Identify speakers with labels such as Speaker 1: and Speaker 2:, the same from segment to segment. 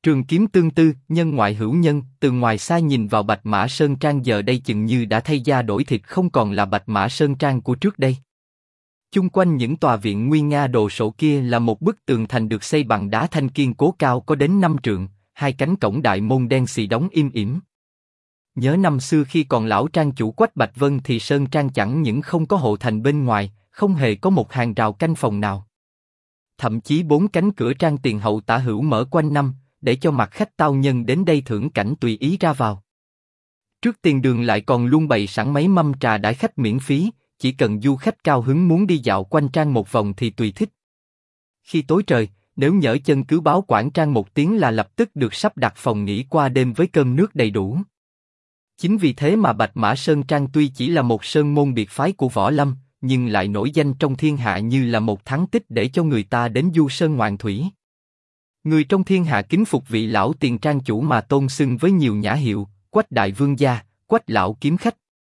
Speaker 1: Trường kiếm tương tư, nhân ngoại hữu nhân, từ ngoài xa nhìn vào Bạch Mã Sơn Trang giờ đây chừng như đã thay da đổi thịt, không còn là Bạch Mã Sơn Trang của trước đây. Chung quanh những tòa viện nguy nga đồ sộ kia là một bức tường thành được xây bằng đá thanh kiên cố cao có đến 5 trượng, hai cánh cổng đại môn đen xì đóng im ỉm. Nhớ năm xưa khi còn lão trang chủ Quách Bạch Vân thì Sơn Trang chẳng những không có hộ thành bên ngoài, không hề có một hàng rào canh phòng nào. Thậm chí 4 cánh cửa trang tiền hậu tả hữu mở quanh năm, để cho mặt khách tao nhân đến đây thưởng cảnh tùy ý ra vào. Trước tiền đường lại còn luôn bày sẵn mấy mâm trà đãi khách miễn phí, chỉ cần du khách cao hứng muốn đi dạo quanh trang một vòng thì tùy thích. Khi tối trời, nếu nhỡ chân cứ báo quản trang một tiếng là lập tức được sắp đặt phòng nghỉ qua đêm với cơm nước đầy đủ. Chính vì thế mà Bạch Mã Sơn Trang tuy chỉ là một sơn môn biệt phái của võ lâm, nhưng lại nổi danh trong thiên hạ như là một thắng tích để cho người ta đến du sơn ngoạn thủy. Người trong thiên hạ kính phục vị lão tiền trang chủ mà tôn xưng với nhiều nhã hiệu, Quách đại vương gia, Quách lão kiếm khách.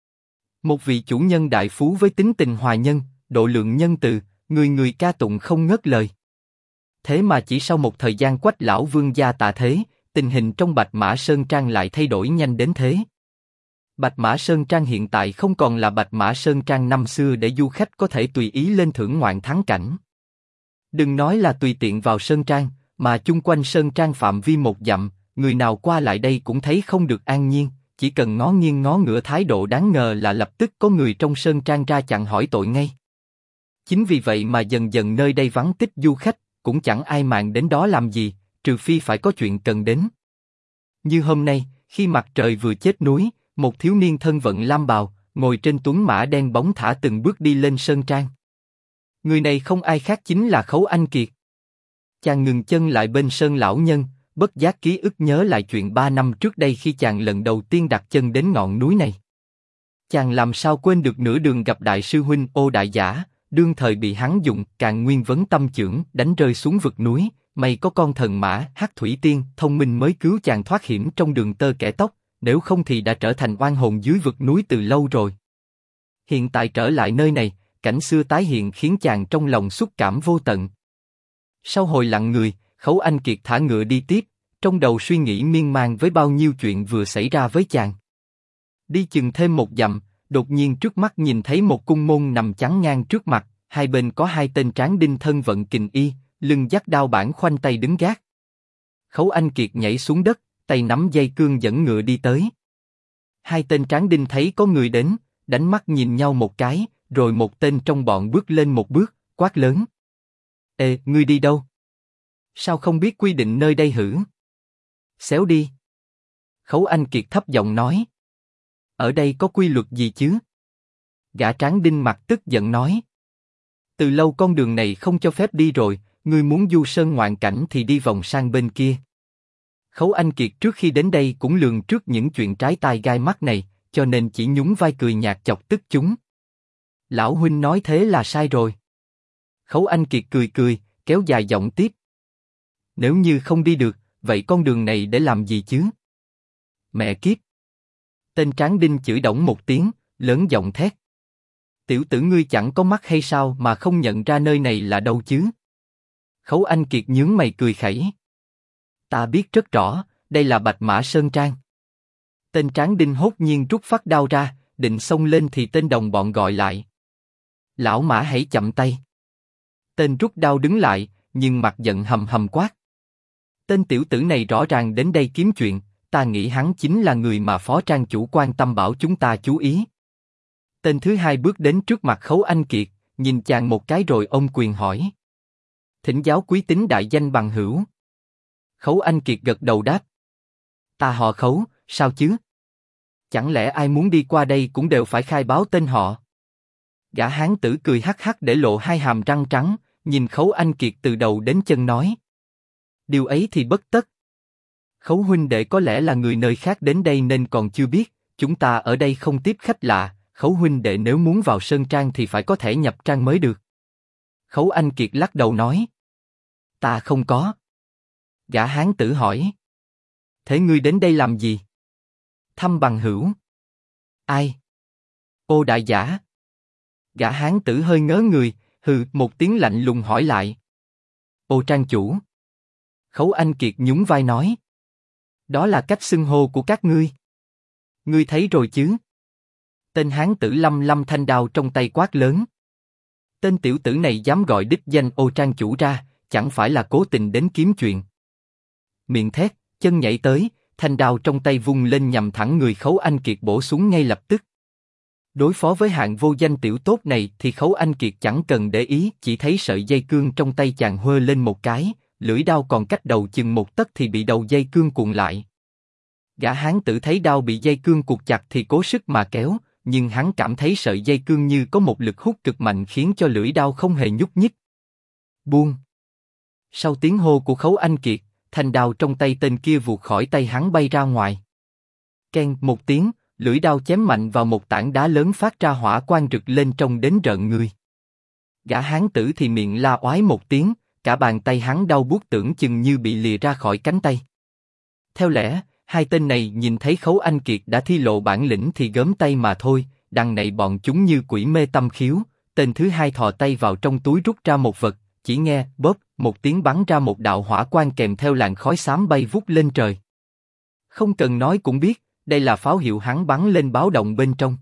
Speaker 1: Một vị chủ nhân đại phú với tính tình hòa nhân, độ lượng nhân từ, người người ca tụng không ngớt lời. Thế mà chỉ sau một thời gian Quách lão vương gia tạ thế, tình hình trong Bạch Mã Sơn Trang lại thay đổi nhanh đến thế. Bạch Mã Sơn Trang hiện tại không còn là Bạch Mã Sơn Trang năm xưa để du khách có thể tùy ý lên thưởng ngoạn thắng cảnh. Đừng nói là tùy tiện vào Sơn Trang, mà chung quanh Sơn Trang phạm vi 1 dặm, người nào qua lại đây cũng thấy không được an nhiên, chỉ cần ngó nghiêng ngó ngửa thái độ đáng ngờ là lập tức có người trong Sơn Trang ra chặn hỏi tội ngay. Chính vì vậy mà dần dần nơi đây vắng tích du khách, cũng chẳng ai màng đến đó làm gì, trừ phi phải có chuyện cần đến. Như hôm nay, khi mặt trời vừa chết núi, một thiếu niên thân vận lam bào, ngồi trên tuấn mã đen bóng thả từng bước đi lên Sơn Trang. Người này không ai khác chính là Khấu Anh Kiệt. Chàng ngừng chân lại bên Sơn lão nhân, bất giác ký ức nhớ lại chuyện 3 năm trước đây khi chàng lần đầu tiên đặt chân đến ngọn núi này. Chàng làm sao quên được nửa đường gặp đại sư huynh Ô Đại Giả, đương thời bị hắn dùng Càn Nguyên Vấn Tâm Chưởng đánh rơi xuống vực núi, may có con thần mã Hắc Thủy Tiên thông minh mới cứu chàng thoát hiểm trong đường tơ kẻ tóc, nếu không thì đã trở thành oan hồn dưới vực núi từ lâu rồi. Hiện tại trở lại nơi này, cảnh xưa tái hiện khiến chàng trong lòng xúc cảm vô tận. Sau hồi lặng người, Khấu Anh Kiệt thả ngựa đi tiếp, trong đầu suy nghĩ miên man với bao nhiêu chuyện vừa xảy ra với chàng. Đi chừng thêm 1 dặm, đột nhiên trước mắt nhìn thấy một cung môn nằm chắn ngang trước mặt, hai bên có 2 tên tráng đinh thân vận kình y, lưng dắt đao bản khoanh tay đứng gác. Khấu Anh Kiệt nhảy xuống đất, tay nắm dây cương dẫn ngựa đi tới. 2 tên tráng đinh thấy có người đến, đánh mắt nhìn nhau một cái, rồi một tên trong bọn bước lên một bước, quát lớn: "Ê, ngươi đi đâu? Sao không biết quy định nơi đây hử? Xéo đi!" Khấu Anh Kiệt thấp giọng nói: "Ở đây có quy luật gì chứ?" Gã tráng đinh mặt tức giận nói: "Từ lâu con đường này không cho phép đi rồi, ngươi muốn du sơn ngoạn cảnh thì đi vòng sang bên kia." Khấu Anh Kiệt trước khi đến đây cũng lường trước những chuyện trái tai gai mắt này, cho nên chỉ nhún vai cười nhạt chọc tức chúng. "Lão huynh nói thế là sai rồi." Khấu Anh Kiệt cười cười, kéo dài giọng tiếp: "Nếu như không đi được, vậy con đường này để làm gì chứ?" "Mẹ kiếp!" Tên tráng đinh chửi đổng một tiếng, lớn giọng thét: "Tiểu tử ngươi chẳng có mắt hay sao mà không nhận ra nơi này là đâu chứ?" Khấu Anh Kiệt nhướng mày cười khẩy: "Ta biết rất rõ, đây là Bạch Mã Sơn Trang." Tên tráng đinh hốt nhiên rút phát đao ra, định xông lên thì tên đồng bọn gọi lại: "Lão Mã hãy chậm tay." Tên rút đao đứng lại, nhưng mặt giận hầm hầm quát: "Tên tiểu tử này rõ ràng đến đây kiếm chuyện, ta nghĩ hắn chính là người mà phó trang chủ quan tâm bảo chúng ta chú ý." Tên thứ hai bước đến trước mặt Khấu Anh Kiệt, nhìn chàng một cái rồi ôm quyền hỏi: "Thỉnh giáo quý tính đại danh bằng hữu." Khấu Anh Kiệt gật đầu đáp: "Ta họ Khấu, sao chứ? Chẳng lẽ ai muốn đi qua đây cũng đều phải khai báo tên họ?" Gã hán tử cười hắc hắc để lộ 2 hàm răng trắng, nhìn Khấu Anh Kiệt từ đầu đến chân nói: "Điều ấy thì bất tất. Khấu huynh đệ có lẽ là người nơi khác đến đây nên còn chưa biết, chúng ta ở đây không tiếp khách lạ, Khấu huynh đệ nếu muốn vào Sơn Trang thì phải có thẻ nhập trang mới được." Khấu Anh Kiệt lắc đầu nói: "Ta không có." Gã hán tử hỏi: "Thế ngươi đến đây làm gì?" "Thăm bằng hữu." "Ai?" "Ô Đại Giả." Gã hán tử hơi ngớ người, hừ một tiếng lạnh lùng hỏi lại: "Ô trang chủ?" Khấu Anh Kiệt nhún vai nói. Đó là cách xưng hô của các ngươi. Ngươi thấy rồi chứ? Tên hán tử lăm lăm thanh đao trong tay quát lớn. Tên tiểu tử này dám gọi đích danh Ô Trang chủ ra, chẳng phải là cố tình đến kiếm chuyện. Miệng thét, chân nhảy tới, thanh đao trong tay vung lên nhằm thẳng người Khấu Anh Kiệt bổ xuống ngay lập tức. Đối phó với hạng vô danh tiểu tốt này thì Khấu Anh Kiệt chẳng cần để ý, chỉ thấy sợi dây cương trong tay chàng huê lên một cái, lưỡi đao còn cách đầu chừng một tấc thì bị đầu dây cương cuộn lại. Gã hán tử thấy đao bị dây cương cuột chặt thì cố sức mà kéo, nhưng hắn cảm thấy sợi dây cương như có một lực hút cực mạnh khiến cho lưỡi đao không hề nhúc nhích. Buông. Sau tiếng hô của Khấu Anh Kiệt, thanh đao trong tay tên kia vụt khỏi tay hắn bay ra ngoài. Keng một tiếng, lưỡi đao chém mạnh vào một tảng đá lớn phát ra hỏa quang rực lên trông đến rợn người. Gã hán tử thì miệng la oái một tiếng, cả bàn tay hắn đau buốt tưởng chừng như bị lìa ra khỏi cánh tay. Theo lẽ, hai tên này nhìn thấy Khấu Anh Kiệt đã thi lộ bản lĩnh thì gớm tay mà thôi, đằng này bọn chúng như quỷ mê tâm khiếu. Tên thứ hai thò tay vào trong túi rút ra một vật, chỉ nghe bóp một tiếng bắn ra một đạo hỏa quang kèm theo làn khói xám bay vút lên trời. Không cần nói cũng biết, đây là pháo hiệu hắn bắn lên báo động bên trong.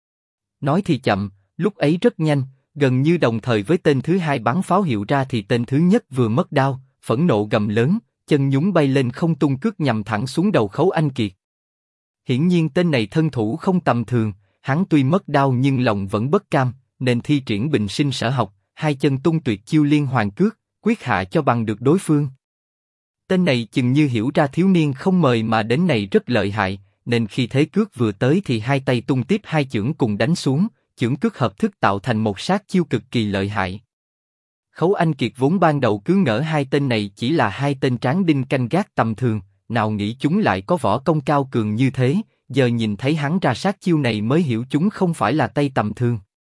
Speaker 1: Nói thì chậm, lúc ấy rất nhanh, gần như đồng thời với tên thứ hai bắn pháo hiệu ra thì tên thứ nhất vừa mất đao, phẫn nộ gầm lớn, chân nhún bay lên không tung cước nhằm thẳng xuống đầu Khấu Anh Kiệt. Hiển nhiên tên này thân thủ không tầm thường, hắn tuy mất đao nhưng lòng vẫn bất cam, nên thi triển bình sinh sở học, hai chân tung tuyệt chiêu liên hoàn cước, quyết hạ cho bằng được đối phương. Tên này chừng như hiểu ra thiếu niên không mời mà đến này rất lợi hại, nên khi thế cước vừa tới thì hai tay tung tiếp hai chưởng cùng đánh xuống, chưởng cước hợp thức tạo thành một sát chiêu cực kỳ lợi hại. Khấu Anh Kiệt vốn ban đầu cứ ngỡ hai tên này chỉ là hai tên tráng đinh canh gác tầm thường, nào nghĩ chúng lại có võ công cao cường như thế, giờ nhìn thấy hắn ra sát chiêu này mới hiểu chúng không phải là tay tầm thường.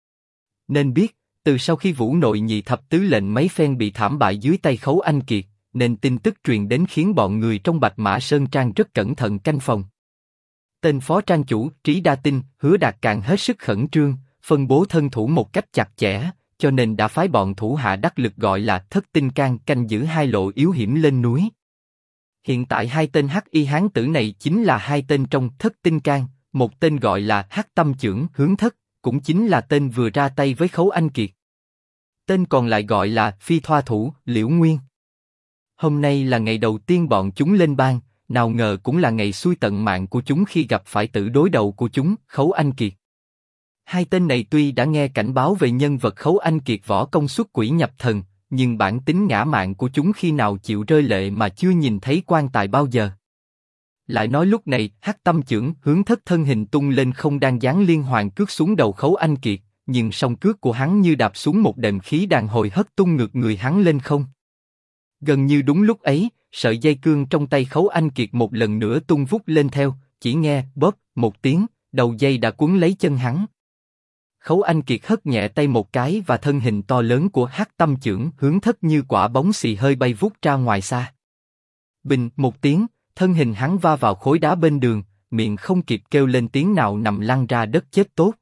Speaker 1: Nên biết, từ sau khi Vũ Nội nhị thập tứ lệnh mấy phen bị thảm bại dưới tay Khấu Anh Kiệt, nên tin tức truyền đến khiến bọn người trong Bạch Mã Sơn Trang rất cẩn thận canh phòng. Tên phó trang chủ Trí Đa Tinh, Hứa Đạt càng hết sức khẩn trương, phân bố thân thủ một cách chặt chẽ, cho nên đã phái bọn thủ hạ đắc lực gọi là Thất Tinh Can canh giữ hai lộ yếu hiểm lên núi. Hiện tại hai tên hắc y hán tử này chính là hai tên trong Thất Tinh Can, một tên gọi là Hắc Tâm Chưởng Hướng Thất, cũng chính là tên vừa ra tay với Khấu Anh Kiệt. Tên còn lại gọi là Phi Thoa Thủ Liễu Nguyên. Hôm nay là ngày đầu tiên bọn chúng lên bang, nào ngờ cũng là ngày xui tận mạng của chúng khi gặp phải tử đối đầu của chúng, Khấu Anh Kiệt. Hai tên này tuy đã nghe cảnh báo về nhân vật Khấu Anh Kiệt võ công xuất quỷ nhập thần, nhưng bản tính ngã mạn của chúng khi nào chịu rơi lệ mà chưa nhìn thấy quan tài bao giờ. Lại nói lúc này, Hắc Tâm Chưởng Hướng Thất thân hình tung lên không đang giáng liên hoàn cước xuống đầu Khấu Anh Kiệt, nhưng song cước của hắn như đạp xuống một đệm khí đàn hồi hất tung ngược người hắn lên không. Gần như đúng lúc ấy, sợi dây cương trong tay Khấu Anh Kiệt một lần nữa tung vút lên theo, chỉ nghe bóp một tiếng, đầu dây đã cuốn lấy chân hắn. Khấu Anh Kiệt hất nhẹ tay một cái và thân hình to lớn của Hắc Tâm Chưởng Hướng Thất như quả bóng xì hơi bay vút ra ngoài xa. Bình một tiếng, thân hình hắn va vào khối đá bên đường, miệng không kịp kêu lên tiếng nào nằm lăn ra đất chết tốt.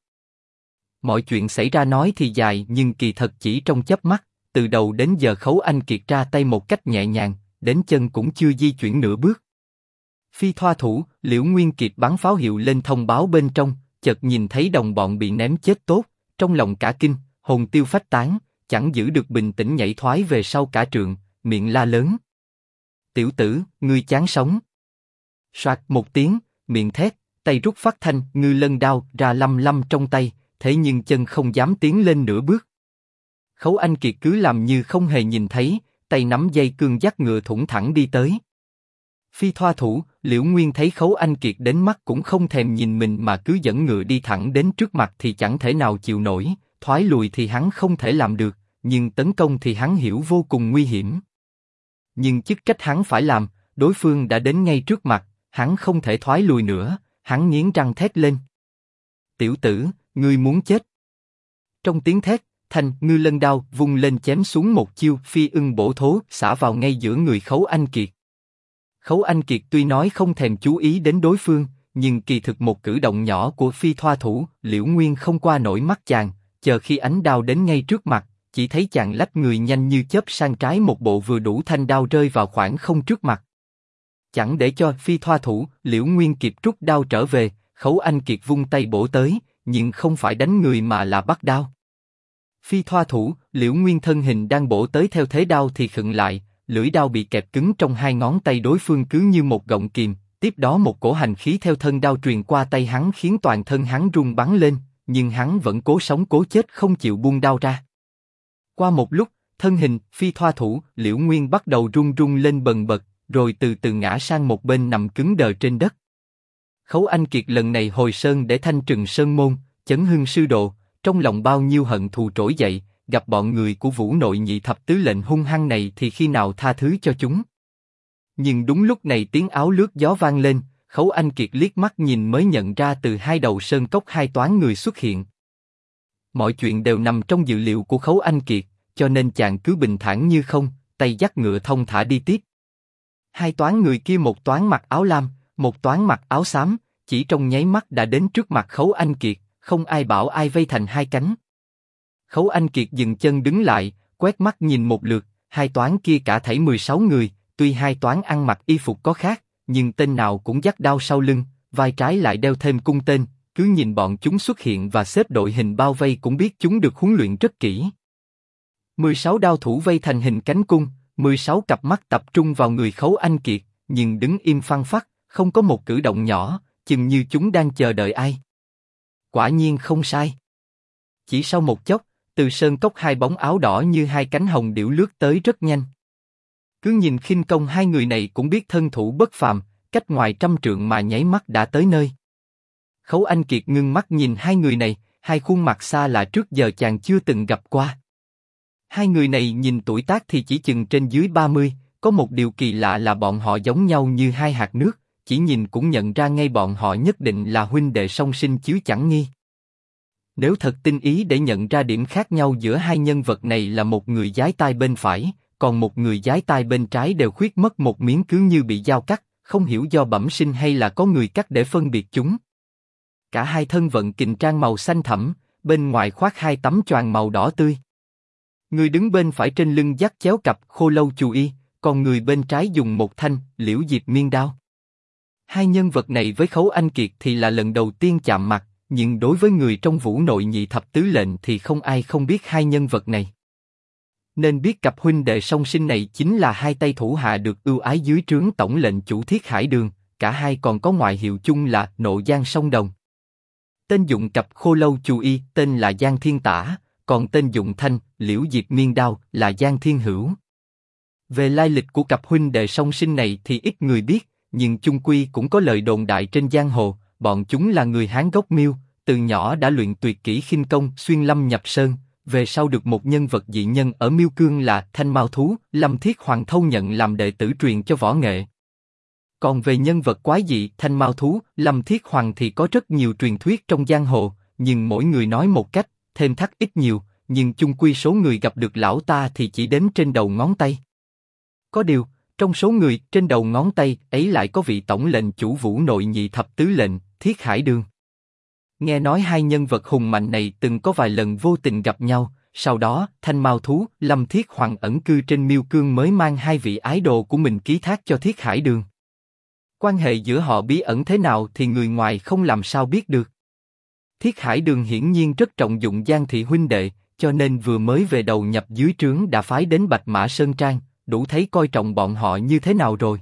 Speaker 1: Mọi chuyện xảy ra nói thì dài nhưng kỳ thật chỉ trong chớp mắt, từ đầu đến giờ Khấu Anh Kiệt ra tay một cách nhẹ nhàng, đến chân cũng chưa di chuyển nửa bước. Phi Thoa Thủ Liễu Nguyên kịp bắn pháo hiệu lên thông báo bên trong, chợt nhìn thấy đồng bọn bị ném chết tốt, trong lòng cả kinh, hồn tiêu phách tán, chẳng giữ được bình tĩnh nhảy thoái về sau cả trượng, miệng la lớn: "Tiểu tử, ngươi chán sống!" Soạt một tiếng, miệng thét, tay rút phát thanh ngư lân đao ra lăm lăm trong tay, thế nhưng chân không dám tiến lên nửa bước. Khấu Anh Kiệt cứ làm như không hề nhìn thấy, tay nắm dây cương dắt ngựa thủng thẳng đi tới. Phi Thoa Thủ Liễu Nguyên thấy Khấu Anh Kiệt đến mắt cũng không thèm nhìn mình mà cứ dẫn ngựa đi thẳng đến trước mặt thì chẳng thể nào chịu nổi, thoái lùi thì hắn không thể làm được, nhưng tấn công thì hắn hiểu vô cùng nguy hiểm. Nhưng chức trách hắn phải làm, đối phương đã đến ngay trước mặt, hắn không thể thoái lùi nữa, hắn nghiến răng thét lên: "Tiểu tử, ngươi muốn chết!" Trong tiếng thét, thanh ngư lân đao vung lên chém xuống một chiêu phi ưng bổ thố xả vào ngay giữa người Khấu Anh Kiệt. Khấu Anh Kiệt tuy nói không thèm chú ý đến đối phương, nhưng kỳ thực một cử động nhỏ của Phi Thoa Thủ Liễu Nguyên không qua nổi mắt chàng, chờ khi ánh đao đến ngay trước mặt, chỉ thấy chàng lách người nhanh như chớp sang trái, một bộ vừa đủ thanh đao rơi vào khoảng không trước mặt. Chẳng để cho Phi Thoa thủ, Liễu Nguyên kịp rút đao trở về, Khấu Anh Kiệt vung tay bổ tới, nhưng không phải đánh người mà là bắt đao. Phi Thoa thủ, Liễu Nguyên thân hình đang bổ tới theo thế đao thì khựng lại, lưỡi đao bị kẹp cứng trong hai ngón tay đối phương cứ như một gọng kìm. Tiếp đó một cổ hành khí theo thân đao truyền qua tay hắn khiến toàn thân hắn rung bắn lên, nhưng hắn vẫn cố sống cố chết không chịu buông đao ra. Qua một lúc, thân hình Phi Thoa thủ, Liễu Nguyên bắt đầu rung rung lên bần bật, rồi từ từ ngã sang một bên nằm cứng đờ trên đất. Khấu Anh Kiệt lần này hồi sơn để thanh trừng sơn môn, chấn hưng sư độ, trong lòng bao nhiêu hận thù trỗi dậy, gặp bọn người của Vũ Nội Nhị Thập Tứ Lệnh hung hăng này thì khi nào tha thứ cho chúng. Nhưng đúng lúc này tiếng áo lướt gió vang lên, Khấu Anh Kiệt liếc mắt nhìn mới nhận ra từ hai đầu sơn cốc hai toán người xuất hiện. Mọi chuyện đều nằm trong dự liệu của Khấu Anh Kiệt, cho nên chàng cứ bình thản như không, tay dắt ngựa thông thả đi tiếp. Hai toán người kia, một toán mặc áo lam, một toán mặc áo xám, chỉ trong nháy mắt đã đến trước mặt Khấu Anh Kiệt, không ai bảo ai vây thành hai cánh. Khấu Anh Kiệt dừng chân đứng lại, quét mắt nhìn một lượt, hai toán kia cả thảy 16 người. Tuy hai toán ăn mặc y phục có khác, nhưng tên nào cũng dắt đao sau lưng, vai trái lại đeo thêm cung tên, cứ nhìn bọn chúng xuất hiện và xếp đội hình bao vây cũng biết chúng được huấn luyện rất kỹ. 16 đao thủ vây thành hình cánh cung, 16 cặp mắt tập trung vào người Khấu Anh Kiệt, nhưng đứng im phăng phắc, không có một cử động nhỏ, chừng như chúng đang chờ đợi ai. Quả nhiên không sai. Chỉ sau một chốc, từ sơn cốc hai bóng áo đỏ như hai cánh hồng điểu lướt tới rất nhanh. Cứ nhìn khinh công hai người này cũng biết thân thủ bất phàm, cách ngoài trăm trượng mà nháy mắt đã tới nơi. Khấu Anh Kiệt ngưng mắt nhìn hai người này, hai khuôn mặt xa lạ trước giờ chàng chưa từng gặp qua. Hai người này nhìn tuổi tác thì chỉ chừng trên dưới 30, có một điều kỳ lạ là bọn họ giống nhau như hai hạt nước, chỉ nhìn cũng nhận ra ngay bọn họ nhất định là huynh đệ song sinh chứ chẳng nghi. Nếu thật tinh ý để nhận ra điểm khác nhau giữa hai nhân vật này là một người giái tai bên phải, còn một người giái tai bên trái đều khuyết mất một miếng cứ như bị dao cắt, không hiểu do bẩm sinh hay là có người cắt để phân biệt chúng. Cả hai thân vận kình trang màu xanh thẳm, bên ngoài khoác hai tấm choàng màu đỏ tươi. Người đứng bên phải trên lưng dắt chéo cặp khô lâu chù y, còn người bên trái dùng một thanh liễu diệp miên đao. Hai nhân vật này với Khấu Anh Kiệt thì là lần đầu tiên chạm mặt, nhưng đối với người trong Vũ Nội Nhị Thập Tứ Lệnh thì không ai không biết hai nhân vật này. Nên biết cặp huynh đệ song sinh này chính là hai tay thủ hạ được ưu ái dưới trướng tổng lệnh chủ Thiết Hải Đường, cả hai còn có ngoại hiệu chung là Nộ Giang Song Đồng. Tên dụng cặp khô lâu chù y tên là Giang Thiên Tả, còn tên dụng thanh liễu diệp miên đao là Giang Thiên Hữu. Về lai lịch của cặp huynh đệ song sinh này thì ít người biết, nhưng chung quy cũng có lời đồn đại trên giang hồ, bọn chúng là người Hán gốc Miêu, từ nhỏ đã luyện tuyệt kỹ khinh công xuyên lâm nhập sơn. Về sau được một nhân vật dị nhân ở Miêu Cương là Thanh Mao Thú, Lâm Thiết Hoàng thâu nhận làm đệ tử truyền cho võ nghệ. Còn về nhân vật quái dị Thanh Mao Thú, Lâm Thiết Hoàng thì có rất nhiều truyền thuyết trong giang hồ, nhưng mỗi người nói một cách, thêm thắt ít nhiều, nhưng chung quy số người gặp được lão ta thì chỉ đếm trên đầu ngón tay. Có điều, trong số người trên đầu ngón tay ấy lại có vị tổng lệnh chủ Vũ Nội Nhị Thập Tứ Lệnh, Thiết Hải Đường. Nghe nói hai nhân vật hùng mạnh này từng có vài lần vô tình gặp nhau, sau đó Thanh Mao Thú, Lâm Thiết Hoàng ẩn cư trên Miêu Cương mới mang hai vị ái đồ của mình ký thác cho Thiết Hải Đường. Quan hệ giữa họ bí ẩn thế nào thì người ngoài không làm sao biết được. Thiết Hải Đường hiển nhiên rất trọng dụng Giang thị huynh đệ, cho nên vừa mới về đầu nhập dưới trướng đã phái đến Bạch Mã Sơn Trang, đủ thấy coi trọng bọn họ như thế nào rồi.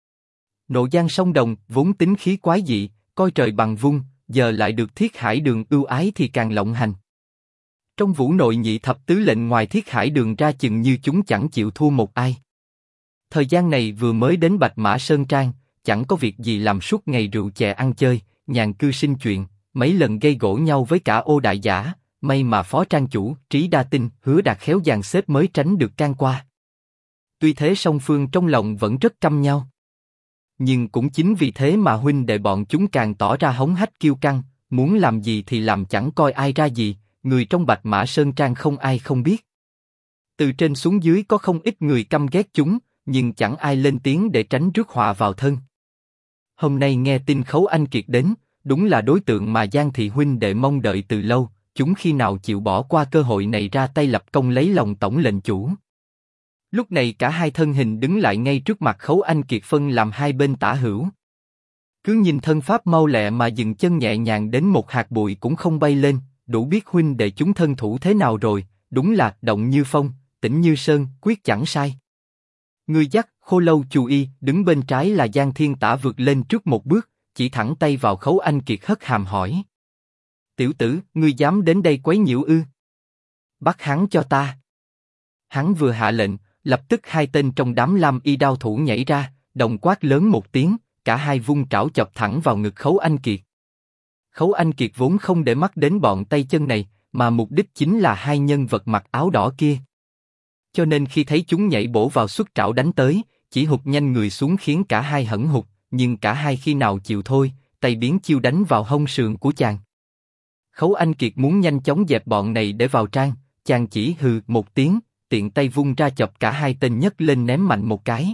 Speaker 1: Nộ Giang Song Đồng vốn tính khí quái dị, coi trời bằng vung, giờ lại được Thiết Hải Đường ưu ái thì càng lộng hành. Trong Vũ Nội Nhị Thập Tứ Lệnh ngoài Thiết Hải Đường ra chừng như chúng chẳng chịu thua một ai. Thời gian này vừa mới đến Bạch Mã Sơn Trang, chẳng có việc gì làm suốt ngày rượu chè ăn chơi, nhàn cư sinh chuyện, mấy lần gây gổ nhau với cả Ô Đại Giả, may mà phó trang chủ Trí Đa Tinh, Hứa Đạt khéo dàn xếp mới tránh được can qua. Tuy thế song phương trong lòng vẫn rất căm nhau. Nhưng cũng chính vì thế mà huynh đệ bọn chúng càng tỏ ra hống hách kiêu căng, muốn làm gì thì làm chẳng coi ai ra gì, người trong Bạch Mã Sơn Trang không ai không biết. Từ trên xuống dưới có không ít người căm ghét chúng, nhưng chẳng ai lên tiếng để tránh rước họa vào thân. Hôm nay nghe tin Khấu Anh Kiệt đến, đúng là đối tượng mà Giang thị huynh đệ mong đợi từ lâu, chúng khi nào chịu bỏ qua cơ hội này ra tay lập công lấy lòng tổng lệnh chủ. Lúc này cả hai thân hình đứng lại ngay trước mặt Khấu Anh Kiệt phân làm hai bên tả hữu. Cứ nhìn thân pháp mau lẹ mà dừng chân nhẹ nhàng đến một hạt bụi cũng không bay lên, đủ biết huynh đệ chúng thân thủ thế nào rồi, đúng là động như phong, tĩnh như sơn, quyết chẳng sai. Người dắt Khô Lâu Chù Y đứng bên trái là Giang Thiên Tả vượt lên trước một bước, chỉ thẳng tay vào Khấu Anh Kiệt hất hàm hỏi: tiểu tử, ngươi dám đến đây quấy nhiễu ư? Bắt hắn cho ta. Hắn vừa hạ lệnh, lập tức hai tên trong đám lam y đao thủ nhảy ra, đồng quát lớn một tiếng, cả hai vung trảo chọc thẳng vào ngực Khấu Anh Kiệt. Khấu Anh Kiệt vốn không để mắt đến bọn tay chân này, mà mục đích chính là hai nhân vật mặc áo đỏ kia. Cho nên khi thấy chúng nhảy bổ vào xuất trảo đánh tới, chỉ hụt nhanh người xuống khiến cả hai hẫng hụt, nhưng cả hai khi nào chịu thôi, tay biến chiêu đánh vào hông sườn của chàng. Khấu Anh Kiệt muốn nhanh chóng dẹp bọn này để vào trang, chàng chỉ hừ một tiếng, tiện tay vung ra chọc cả hai tên nhấc lên ném mạnh một cái.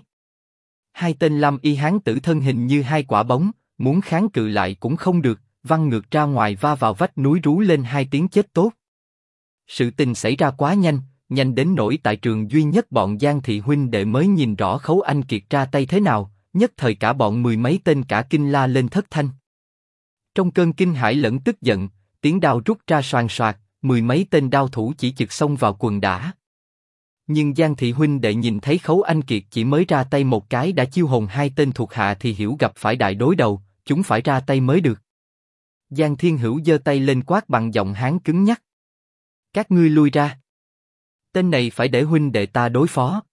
Speaker 1: Hai tên lam y hán tử thân hình như hai quả bóng, muốn kháng cự lại cũng không được, văng ngược ra ngoài va vào vách núi rú lên hai tiếng chết tốt. Sự tình xảy ra quá nhanh, nhanh đến nỗi tại trường duy nhất bọn Giang thị huynh đệ mới nhìn rõ Khấu Anh Kiệt ra tay thế nào, nhất thời cả bọn mười mấy tên cả kinh la lên thất thanh. Trong cơn kinh hãi lẫn tức giận, tiếng đao rút ra xoàn xoạt, mười mấy tên đao thủ chỉ chực xông vào quần đả. Nhưng Giang thị huynh đệ nhìn thấy Khấu Anh Kiệt chỉ mới ra tay một cái đã chiêu hồn hai tên thuộc hạ thì hiểu gặp phải đại đối đầu, chúng phải ra tay mới được. Giang Thiên Hữu giơ tay lên quát bằng giọng hán cứng nhắc: các ngươi lui ra. Tên này phải để huynh đệ ta đối phó.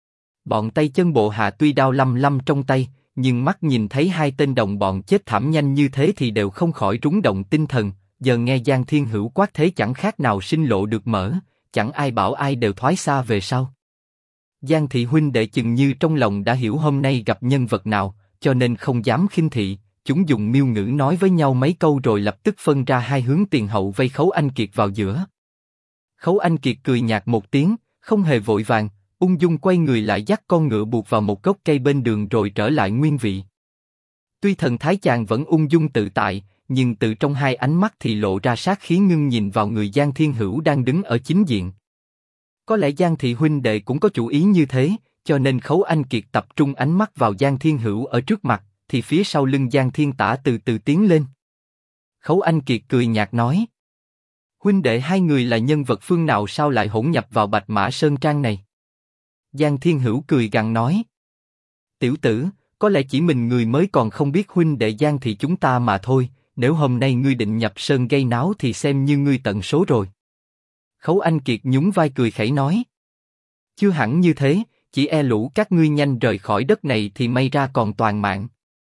Speaker 1: Bọn tay chân bộ hạ tuy đao lăm lăm trong tay, nhưng mắt nhìn thấy hai tên đồng bọn chết thảm nhanh như thế thì đều không khỏi rúng động tinh thần. Giờ nghe Giang Thiên Hữu quát thế chẳng khác nào sinh lộ được mở, chẳng ai bảo ai đều thoái xa về sau. Giang thị huynh đệ chừng như trong lòng đã hiểu hôm nay gặp nhân vật nào, cho nên không dám khinh thị. Chúng dùng miêu ngữ nói với nhau mấy câu rồi lập tức phân ra hai hướng tiền hậu vây Khấu Anh Kiệt vào giữa. Khấu Anh Kiệt cười nhạt một tiếng, không hề vội vàng, ung dung quay người lại dắt con ngựa buộc vào một gốc cây bên đường rồi trở lại nguyên vị. Tuy thần thái chàng vẫn ung dung tự tại, nhưng từ trong hai ánh mắt thì lộ ra sát khí ngưng nhìn vào người Giang Thiên Hữu đang đứng ở chính diện. Có lẽ Giang thị huynh đệ cũng có chủ ý như thế, cho nên Khấu Anh Kiệt tập trung ánh mắt vào Giang Thiên Hữu ở trước mặt, thì phía sau lưng Giang Thiên Tả từ từ tiến lên. Khấu Anh Kiệt cười nhạt nói: huynh đệ hai người là nhân vật phương nào sao lại hỗn nhập vào Bạch Mã Sơn Trang này? Giang Thiên Hữu cười gằn nói: tiểu tử, có lẽ chỉ mình người mới còn không biết huynh đệ Giang thị chúng ta mà thôi, nếu hôm nay ngươi định nhập sơn gây náo thì xem như ngươi tận số rồi. Khấu Anh Kiệt nhún vai cười khẩy nói: chưa hẳn như thế, chỉ e lũ các ngươi nhanh rời khỏi đất này thì may ra còn toàn mạng.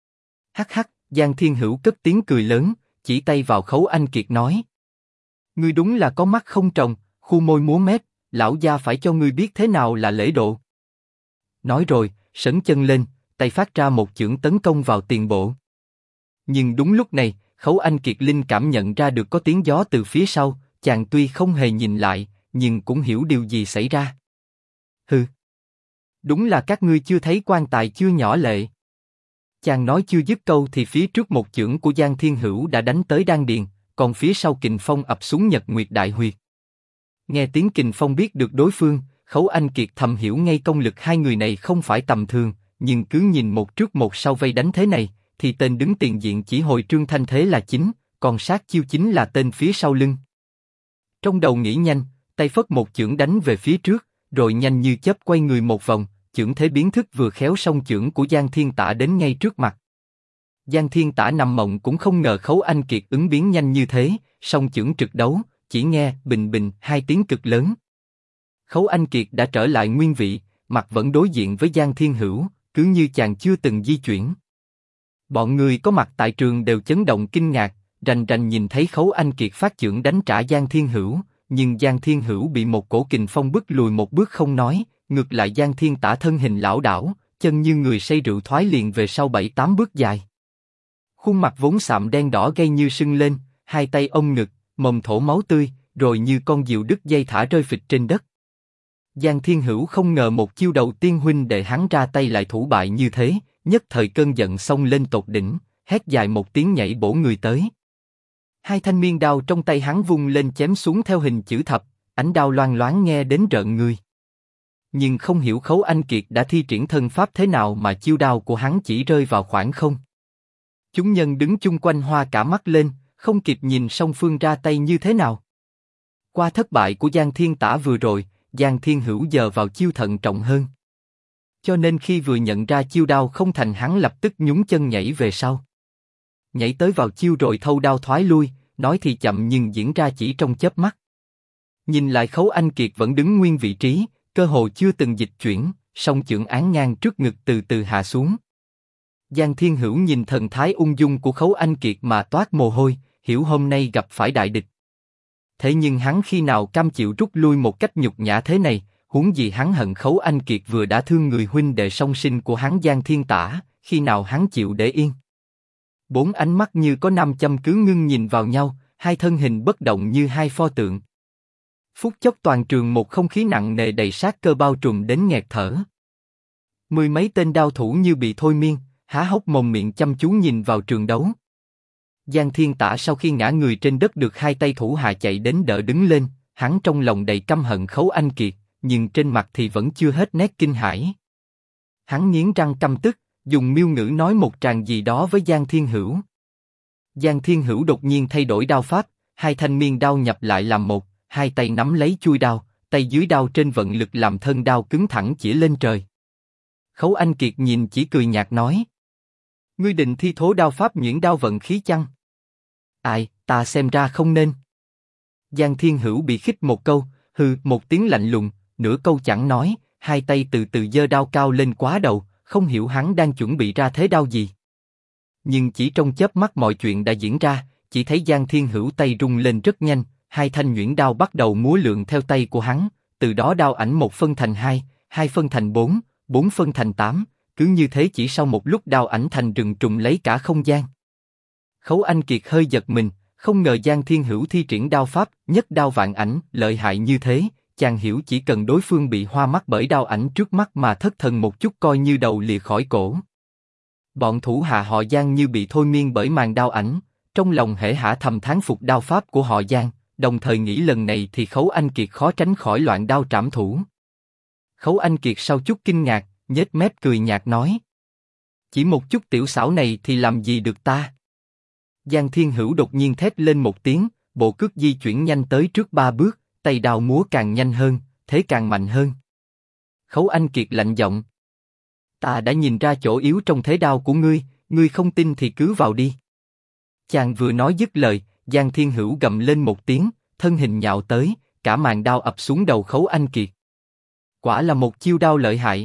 Speaker 1: Hắc hắc, Giang Thiên Hữu cất tiếng cười lớn, chỉ tay vào Khấu Anh Kiệt nói: ngươi đúng là có mắt không tròng, khu môi múa mép, lão gia phải cho ngươi biết thế nào là lễ độ. Nói rồi, sấn chân lên, tay phát ra một chưởng tấn công vào tiền bộ. Nhưng đúng lúc này, Khấu Anh Kiệt linh cảm nhận ra được có tiếng gió từ phía sau, chàng tuy không hề nhìn lại, nhưng cũng hiểu điều gì xảy ra. Hừ, đúng là các ngươi chưa thấy quan tài chưa nhỏ lệ. Chàng nói chưa dứt câu thì phía trước một chưởng của Giang Thiên Hữu đã đánh tới đan điền, còn phía sau kình phong ập xuống Nhật Nguyệt Đại Huyệt. Nghe tiếng kình phong biết được đối phương, Khấu Anh Kiệt thầm hiểu ngay công lực hai người này không phải tầm thường, nhưng cứ nhìn một trước một sau vây đánh thế này, thì tên đứng tiền diện chỉ hồi trương thanh thế là chính, còn sát chiêu chính là tên phía sau lưng. Trong đầu nghĩ nhanh, tay phất một chưởng đánh về phía trước, rồi nhanh như chớp quay người một vòng, chưởng thế biến thức vừa khéo song chưởng của Giang Thiên Tả đến ngay trước mặt. Giang Thiên Tả nằm mộng cũng không ngờ Khấu Anh Kiệt ứng biến nhanh như thế, song chưởng trực đấu, chỉ nghe bình bình hai tiếng cực lớn. Khấu Anh Kiệt đã trở lại nguyên vị, mặt vẫn đối diện với Giang Thiên Hữu, cứ như chàng chưa từng di chuyển. Bọn người có mặt tại trường đều chấn động kinh ngạc, rành rành nhìn thấy Khấu Anh Kiệt phát chưởng đánh trả Giang Thiên Hữu, nhưng Giang Thiên Hữu bị một cổ kình phong bức lùi một bước không nói, ngược lại Giang Thiên Tả thân hình lảo đảo, chân như người say rượu thoái liền về sau 7-8 bước dài. Khuôn mặt vốn sạm đen đỏ gay như sưng lên, hai tay ôm ngực, mồm thổ máu tươi, rồi như con diều đứt dây thả rơi phịch trên đất. Giang Thiên Hữu không ngờ một chiêu đầu tiên huynh đệ hắn ra tay lại thủ bại như thế, nhất thời cơn giận xông lên tột đỉnh, hét dài một tiếng nhảy bổ người tới. Hai thanh miên đao trong tay hắn vung lên chém xuống theo hình chữ thập, ánh đao loang loáng nghe đến rợn người. Nhưng không hiểu Khấu Anh Kiệt đã thi triển thân pháp thế nào mà chiêu đao của hắn chỉ rơi vào khoảng không. Chúng nhân đứng chung quanh hoa cả mắt lên, không kịp nhìn song phương ra tay như thế nào. Qua thất bại của Giang Thiên Tả vừa rồi, Giang Thiên Hữu giờ vào chiêu thận trọng hơn. Cho nên khi vừa nhận ra chiêu đao không thành, hắn lập tức nhún chân nhảy về sau. Nhảy tới vào chiêu rồi thâu đao thoái lui, nói thì chậm nhưng diễn ra chỉ trong chớp mắt. Nhìn lại Khấu Anh Kiệt vẫn đứng nguyên vị trí, cơ hồ chưa từng dịch chuyển, song chưởng án ngang trước ngực từ từ hạ xuống. Giang Thiên Hữu nhìn thần thái ung dung của Khấu Anh Kiệt mà toát mồ hôi, hiểu hôm nay gặp phải đại địch. Thế nhưng hắn khi nào cam chịu rút lui một cách nhục nhã thế này, huống gì hắn hận Khấu Anh Kiệt vừa đã thương người huynh đệ song sinh của hắn Giang Thiên Tả, khi nào hắn chịu để yên. Bốn ánh mắt như có nam châm cứ ngưng nhìn vào nhau, hai thân hình bất động như hai pho tượng. Phút chốc toàn trường một không khí nặng nề đầy sát cơ bao trùm đến nghẹt thở. Mười mấy tên đao thủ như bị thôi miên, há hốc mồm miệng chăm chú nhìn vào trường đấu. Giang Thiên Tả sau khi ngã người trên đất được hai tay thủ hạ chạy đến đỡ đứng lên, hắn trong lòng đầy căm hận Khấu Anh Kiệt, nhưng trên mặt thì vẫn chưa hết nét kinh hãi. Hắn nghiến răng căm tức, dùng miêu ngữ nói một tràng gì đó với Giang Thiên Hữu. Giang Thiên Hữu đột nhiên thay đổi đao pháp, hai thanh miên đao nhập lại làm một, hai tay nắm lấy chuôi đao, tay dưới đao trên vận lực làm thân đao cứng thẳng chĩa lên trời. Khấu Anh Kiệt nhìn chỉ cười nhạt nói: ngươi định thi thố đao pháp nhuyễn đao vận khí chăng? Ai, ta xem ra không nên. Giang Thiên Hữu bị khích một câu, hừ một tiếng lạnh lùng, nửa câu chẳng nói, hai tay từ từ giơ đao cao lên quá đầu, không hiểu hắn đang chuẩn bị ra thế đao gì. Nhưng chỉ trong chớp mắt mọi chuyện đã diễn ra, chỉ thấy Giang Thiên Hữu tay rung lên rất nhanh, hai thanh nhuyễn đao bắt đầu múa lượn theo tay của hắn, từ đó đao ảnh một phân thành hai, hai phân thành bốn, bốn phân thành tám, cứ như thế chỉ sau một lúc đao ảnh thành rừng trùm lấy cả không gian. Khấu Anh Kiệt hơi giật mình, không ngờ Giang Thiên Hữu thi triển đao pháp nhất đao vạn ảnh lợi hại như thế. Chàng hiểu chỉ cần đối phương bị hoa mắt bởi đao ảnh trước mắt mà thất thần một chút coi như đầu lìa khỏi cổ. Bọn thủ hạ họ Giang như bị thôi miên bởi màn đao ảnh, trong lòng hễ hả thầm thán phục đao pháp của họ Giang, đồng thời nghĩ lần này thì Khấu Anh Kiệt khó tránh khỏi loạn đao trảm thủ. Khấu Anh Kiệt sau chút kinh ngạc, nhếch mép cười nhạt nói: chỉ một chút tiểu xảo này thì làm gì được ta? Giang Thiên Hữu đột nhiên thét lên một tiếng, bộ cước di chuyển nhanh tới trước ba bước, tay đao múa càng nhanh hơn, thế càng mạnh hơn. Khấu Anh Kiệt lạnh giọng: ta đã nhìn ra chỗ yếu trong thế đao của ngươi, ngươi không tin thì cứ vào đi. Chàng vừa nói dứt lời, Giang Thiên Hữu gầm lên một tiếng, thân hình nhào tới, cả màn đao ập xuống đầu Khấu Anh Kiệt. Quả là một chiêu đao lợi hại.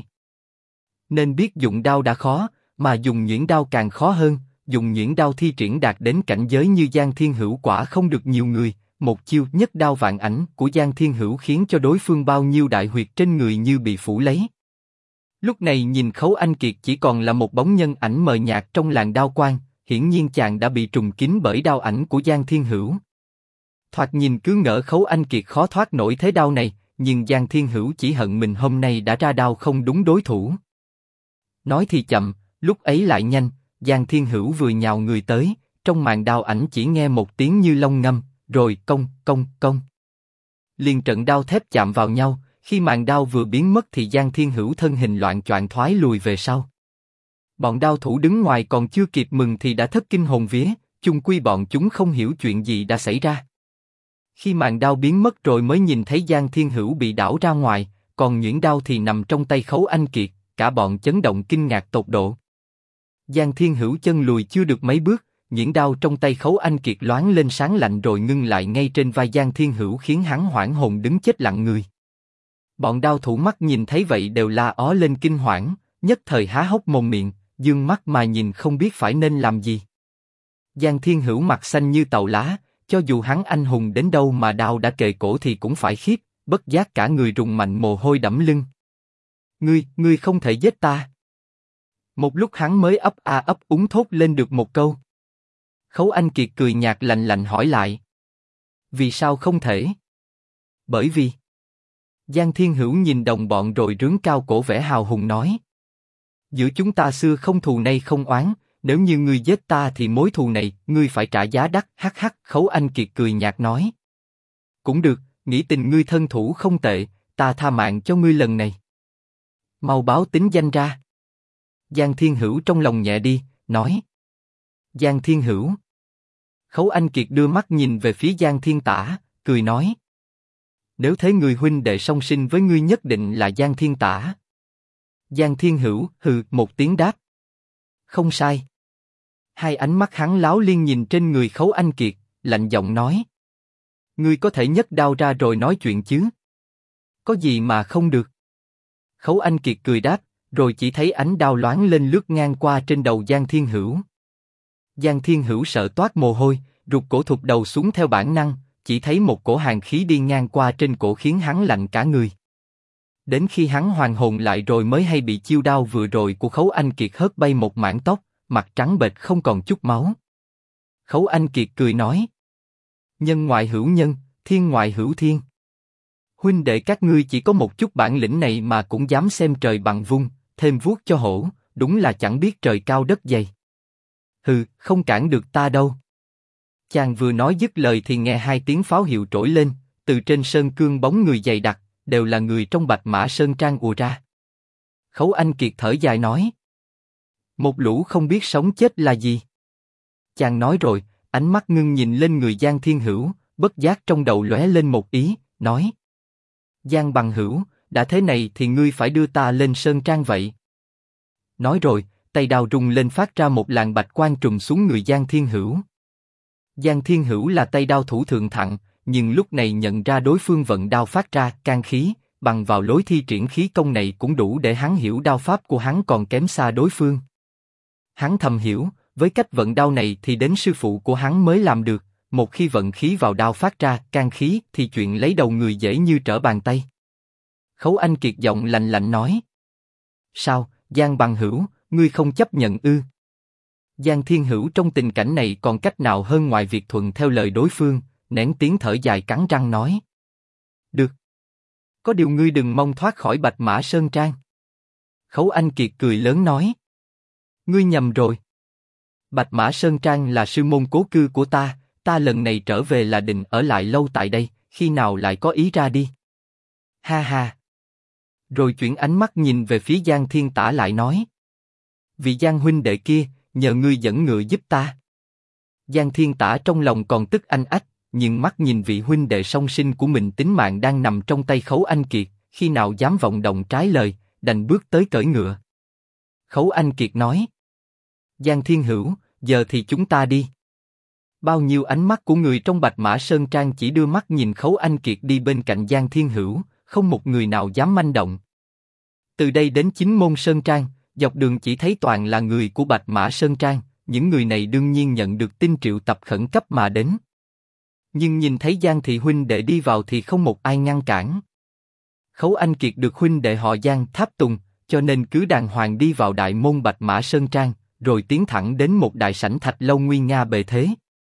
Speaker 1: Nên biết dụng đao đã khó, mà dùng nhuyễn đao càng khó hơn. Dùng nhuyễn đao thi triển đạt đến cảnh giới như Giang Thiên Hữu quả không được nhiều người. Một chiêu nhất đao vạn ảnh của Giang Thiên Hữu khiến cho đối phương bao nhiêu đại huyệt trên người như bị phủ lấy. Lúc này nhìn Khấu Anh Kiệt chỉ còn là một bóng nhân ảnh mờ nhạt trong làn đao quang, hiển nhiên chàng đã bị trùng kín bởi đao ảnh của Giang Thiên Hữu. Thoạt nhìn cứ ngỡ Khấu Anh Kiệt khó thoát nổi thế đao này, nhưng Giang Thiên Hữu chỉ hận mình hôm nay đã ra đao không đúng đối thủ. Nói thì chậm, lúc ấy lại nhanh, Giang Thiên Hữu vừa nhào người tới, trong màn đao ảnh chỉ nghe một tiếng như long ngâm, rồi cong, cong, cong. Liền trận đao thép chạm vào nhau, khi màn đao vừa biến mất thì Giang Thiên Hữu thân hình loạng choạng thoái lùi về sau. Bọn đao thủ đứng ngoài còn chưa kịp mừng thì đã thất kinh hồn vía, chung quy bọn chúng không hiểu chuyện gì đã xảy ra. Khi màn đao biến mất rồi mới nhìn thấy Giang Thiên Hữu bị đảo ra ngoài, còn nhuyễn đao thì nằm trong tay Khấu Anh Kiệt, cả bọn chấn động kinh ngạc tột độ. Giang Thiên Hữu chân lùi chưa được mấy bước, nhuyễn đao trong tay Khấu Anh Kiệt loáng lên sáng lạnh rồi ngưng lại ngay trên vai Giang Thiên Hữu khiến hắn hoảng hồn đứng chết lặng người. Bọn đao thủ mắt nhìn thấy vậy đều la ó lên kinh hoảng, nhất thời há hốc mồm miệng, dương mắt mà nhìn không biết phải nên làm gì. Giang Thiên Hữu mặt xanh như tàu lá, cho dù hắn anh hùng đến đâu mà đao đã kề cổ thì cũng phải khiếp, bất giác cả người rùng mạnh mồ hôi đẫm lưng. Ngươi không thể giết ta. Một lúc hắn mới ấp a ấp úng thốt lên được một câu. Khấu Anh Kiệt cười nhạt lạnh lạnh hỏi lại: vì sao không thể? Bởi vì... Giang Thiên Hữu nhìn đồng bọn rồi rướn cao cổ vẻ hào hùng nói: giữa chúng ta xưa không thù nay không oán, Nếu như ngươi giết ta thì mối thù này ngươi phải trả giá đắt. Hắc hắc, Khấu Anh Kiệt cười nhạt nói. Cũng được, nghĩ tình ngươi thân thủ không tệ, ta tha mạng cho ngươi lần này. Mau báo tính danh ra. Giang Thiên Hữu trong lòng nhẹ đi, nói. Giang Thiên Hữu. Khấu Anh Kiệt đưa mắt nhìn về phía Giang Thiên Tả, cười nói. Nếu thế người huynh đệ song sinh với ngươi nhất định là Giang Thiên Tả. Giang Thiên Hữu hừ một tiếng đáp. Không sai. Hai ánh mắt hắn láo liên nhìn trên người Khấu Anh Kiệt, lạnh giọng nói. Ngươi có thể nhấc đao ra rồi nói chuyện chứ? Có gì mà không được? Khấu Anh Kiệt cười đáp, rồi chỉ thấy ánh đao loáng lên lướt ngang qua trên đầu Giang Thiên Hữu. Giang Thiên Hữu sợ toát mồ hôi, rụt cổ thụt đầu xuống theo bản năng, chỉ thấy một cổ hàn khí đi ngang qua trên cổ khiến hắn lạnh cả người. Đến khi hắn hoàn hồn lại rồi mới hay bị chiêu đao vừa rồi của Khấu Anh Kiệt hất bay một mảng tóc, mặt trắng bệch không còn chút máu. Khấu Anh Kiệt cười nói. Nhân ngoại hữu nhân, thiên ngoại hữu thiên. Huynh đệ các ngươi chỉ có một chút bản lĩnh này mà cũng dám xem trời bằng vung, thêm vuốt cho hổ, đúng là chẳng biết trời cao đất dày. Hừ, không cản được ta đâu. Chàng vừa nói dứt lời thì nghe hai tiếng pháo hiệu trỗi lên, từ trên sơn cương bóng người dày đặc, đều là người trong Bạch Mã Sơn Trang ùa ra. Khấu Anh Kiệt thở dài nói. Một lũ không biết sống chết là gì. Chàng nói rồi, ánh mắt ngưng nhìn lên người Giang Thiên Hữu, bất giác trong đầu lóe lên một ý, nói. Giang bằng hữu, đã thế này thì ngươi phải đưa ta lên Sơn Trang vậy. Nói rồi, tay đao rung lên phát ra một làn bạch quang trùm xuống người Giang Thiên Hữu. Giang Thiên Hữu là tay đao thủ thượng thặng, nhưng lúc này nhận ra đối phương vận đao phát ra can khí, bằng vào lối thi triển khí công này cũng đủ để hắn hiểu đao pháp của hắn còn kém xa đối phương. Hắn thầm hiểu, với cách vận đao này thì đến sư phụ của hắn mới làm được, một khi vận khí vào đao phát ra can khí thì chuyện lấy đầu người dễ như trở bàn tay. Khấu Anh Kiệt giọng lạnh lạnh nói. Sao, Giang bằng hữu, ngươi không chấp nhận ư? Giang Thiên Hữu trong tình cảnh này còn cách nào hơn ngoài việc thuận theo lời đối phương, nén tiếng thở dài cắn răng nói. Được. Có điều ngươi đừng mong thoát khỏi Bạch Mã Sơn Trang. Khấu Anh Kiệt cười lớn nói. Ngươi nhầm rồi. Bạch Mã Sơn Trang là sư môn cố cư của ta, ta lần này trở về là định ở lại lâu tại đây, khi nào lại có ý ra đi. Ha ha. Rồi chuyển ánh mắt nhìn về phía Giang Thiên Tả lại nói. Vị Giang huynh đệ kia, nhờ ngươi dẫn ngựa giúp ta. Giang Thiên Tả trong lòng còn tức anh ách, nhưng mắt nhìn vị huynh đệ song sinh của mình tính mạng đang nằm trong tay Khấu Anh Kiệt, khi nào dám vọng động trái lời, đành bước tới cởi ngựa. Khấu Anh Kiệt nói. Giang Thiên Hữu, giờ thì chúng ta đi. Bao nhiêu ánh mắt của người trong Bạch Mã Sơn Trang chỉ đưa mắt nhìn Khấu Anh Kiệt đi bên cạnh Giang Thiên Hữu, không một người nào dám manh động. Từ đây đến Chính Môn Sơn Trang, dọc đường chỉ thấy toàn là người của Bạch Mã Sơn Trang, những người này đương nhiên nhận được tin triệu tập khẩn cấp mà đến. Nhưng nhìn thấy Giang thị huynh đệ đi vào thì không một ai ngăn cản. Khấu Anh Kiệt được huynh đệ họ Giang tháp tùng, cho nên cứ đàng hoàng đi vào đại môn Bạch Mã Sơn Trang, rồi tiến thẳng đến một đại sảnh thạch lâu nguy nga bề thế.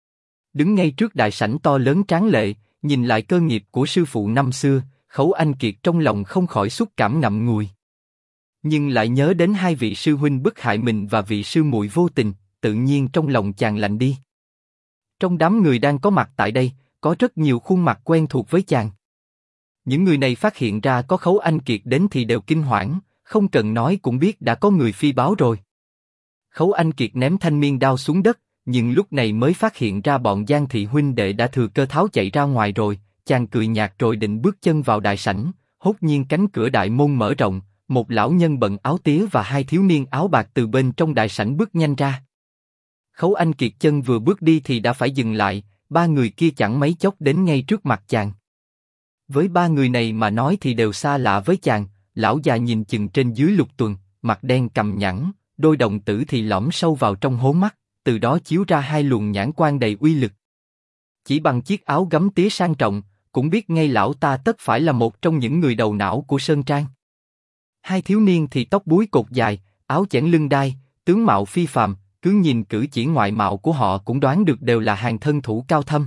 Speaker 1: Đứng ngay trước đại sảnh to lớn tráng lệ, nhìn lại cơ nghiệp của sư phụ năm xưa, Khấu Anh Kiệt trong lòng không khỏi xúc cảm ngậm ngùi. Nhưng lại nhớ đến hai vị sư huynh bức hại mình và vị sư muội vô tình, tự nhiên trong lòng chàng lạnh đi. Trong đám người đang có mặt tại đây, có rất nhiều khuôn mặt quen thuộc với chàng. Những người này phát hiện ra có Khấu Anh Kiệt đến thì đều kinh hoảng, không cần nói cũng biết đã có người phi báo rồi. Khấu Anh Kiệt ném thanh miên đao xuống đất, nhưng lúc này mới phát hiện ra bọn Giang thị huynh đệ đã thừa cơ tháo chạy ra ngoài rồi. Chàng cười nhạt rồi định bước chân vào đại sảnh, hốt nhiên cánh cửa đại môn mở rộng, một lão nhân bận áo tía và hai thiếu niên áo bạc từ bên trong đại sảnh bước nhanh ra. Khấu Anh Kiệt chân vừa bước đi thì đã phải dừng lại, ba người kia chẳng mấy chốc đến ngay trước mặt chàng. Với ba người này mà nói thì đều xa lạ với chàng, lão già nhìn chừng trên dưới lục tuần, mặt đen cằm nhẵn, đôi đồng tử thì lõm sâu vào trong hố mắt, từ đó chiếu ra hai luồng nhãn quan đầy uy lực. Chỉ bằng chiếc áo gấm tía sang trọng, cũng biết ngay lão ta tất phải là một trong những người đầu não của Sơn Trang. Hai thiếu niên thì tóc búi cột dài, áo chẽn lưng đai, tướng mạo phi phàm, cứ nhìn cử chỉ ngoại mạo của họ cũng đoán được đều là hàng thân thủ cao thâm.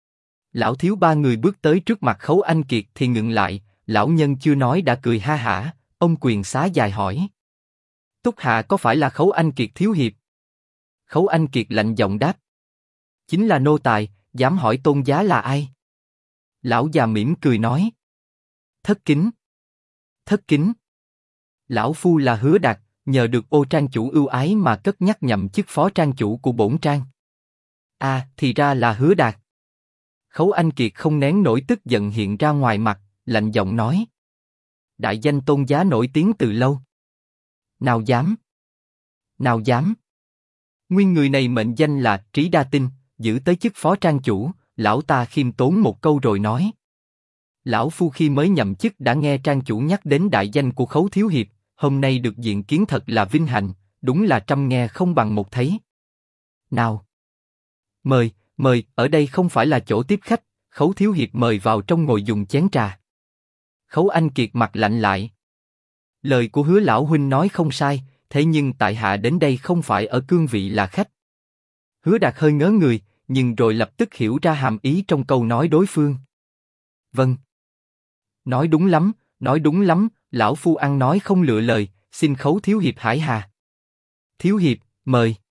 Speaker 1: Lão thiếu ba người bước tới trước mặt Khấu Anh Kiệt thì ngừng lại, lão nhân chưa nói đã cười ha hả, ông quyền xá dài hỏi. Túc hạ có phải là Khấu Anh Kiệt thiếu hiệp? Khấu Anh Kiệt lạnh giọng đáp. Chính là nô tài, dám hỏi tôn giá là ai? Lão già mỉm cười nói. Thất kính. Thất kính. Lão phu là Hứa Đạt, nhờ được Ô trang chủ ưu ái mà cất nhắc nhậm chức phó trang chủ của bổn trang. Thì ra là Hứa Đạt. Khấu Anh Kiệt không nén nổi tức giận hiện ra ngoài mặt, lạnh giọng nói. Đại danh tôn giá nổi tiếng từ lâu. Nào dám. Nào dám. Nguyên người này mệnh danh là Trí Đa Tinh, giữ tới chức phó trang chủ, lão ta khiêm tốn một câu rồi nói. Lão phu khi mới nhậm chức đã nghe trang chủ nhắc đến đại danh của Khấu thiếu hiệp, hôm nay được diện kiến thật là vinh hạnh, đúng là trăm nghe không bằng một thấy. Nào. Mời, mời, ở đây không phải là chỗ tiếp khách, Khấu thiếu hiệp mời vào trong ngồi dùng chén trà. Khấu Anh Kiệt mặt lạnh lại. Lời của Hứa lão huynh nói không sai, thế nhưng tại hạ đến đây không phải ở cương vị là khách. Hứa Đạt hơi ngớ người, nhưng rồi lập tức hiểu ra hàm ý trong câu nói đối phương. Vâng. Nói đúng lắm, lão phu ăn nói không lựa lời, xin Khấu thiếu hiệp hải hà. Thiếu hiệp, mời.